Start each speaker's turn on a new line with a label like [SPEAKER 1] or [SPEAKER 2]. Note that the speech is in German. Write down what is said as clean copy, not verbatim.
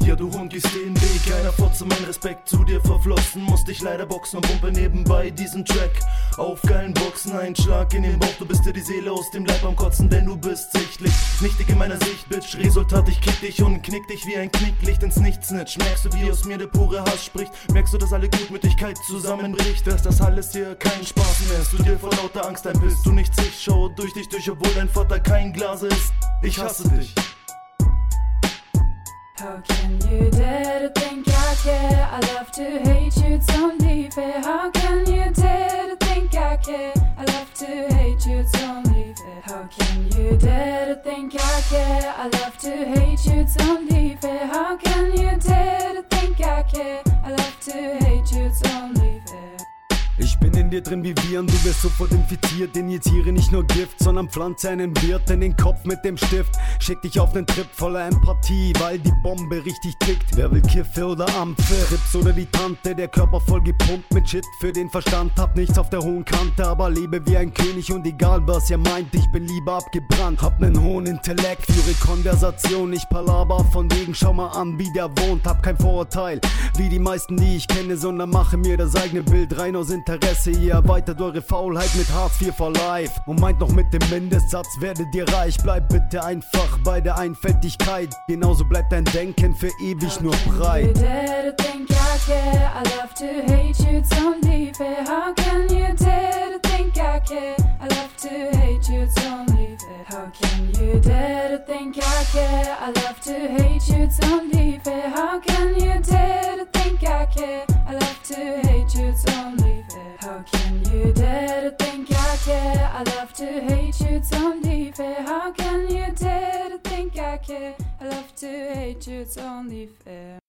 [SPEAKER 1] hier, du Hund, gehst den Weg. Keiner Fotze, mein Respekt zu dir verflossen. Musste ich leider boxen und pumpe nebenbei diesen Track. Auf geilen Boxen, ein Schlag in den Bauch. Du bist dir die Seele aus dem Leib am Kotzen, denn du bist sichtlich nichtig in meiner Sicht, Bitch. Resultat, ich kick dich und knick dich wie ein Knicklicht ins Nichts, Snitch. Merkst du, wie aus mir der pure Hass spricht? Merkst du, dass alle Gutmütigkeit zusammenbricht? Dass das alles hier kein Spaß mehr ist? Du dir vor lauter Angst ein bist du nicht sich, schau durch dich durch, obwohl dein Vater kein Glas ist. Ich hasse dich.
[SPEAKER 2] How can you dare to think I care? I love to hate you, it's only fair. How can you dare to think I care? I love to hate you, it's only fair. How can you dare to think I care? I love to hate you, it's only fair. How can you dare to think I care? I love to hate you, it's only fair.
[SPEAKER 3] Ich bin in dir drin wie Viren, du wirst sofort infiziert. Injiziere nicht nur Gift, sondern pflanze einen Wirt in den Kopf mit dem Stift. Schick dich auf nen Trip voller Empathie, weil die Bombe richtig tickt. Wer will Kiffe oder Ampfe? Rips oder die Tante, der Körper voll gepumpt mit Shit für den Verstand. Hab nichts auf der hohen Kante, aber lebe wie ein König und egal was ihr meint, ich bin lieber abgebrannt. Hab nen hohen Intellekt, führe Konversation, ich palaber von wegen, schau mal an, wie der wohnt. Hab kein Vorurteil, wie die meisten, die ich kenne, sondern mache mir das eigene Bild rein aus Interesse. Ihr erweitert eure Faulheit mit Hartz IV for life und meint noch mit dem Mindestsatz, werdet ihr reich. Bleib bitte einfach bei der Einfältigkeit, genauso bleibt dein Denken für ewig nur breit.
[SPEAKER 2] How can you dare to think I care? I love to hate you, it's only fair. How can you dare to think I care? I love to hate you, it's only fair. How can you dare to think I care? I love to hate you, it's only fair. How can you dare to think I care? I love to hate you, it's only fair. How can you dare to think I care? I love to hate you, it's only fair. How can you dare to think I care? I love to hate you, it's only fair.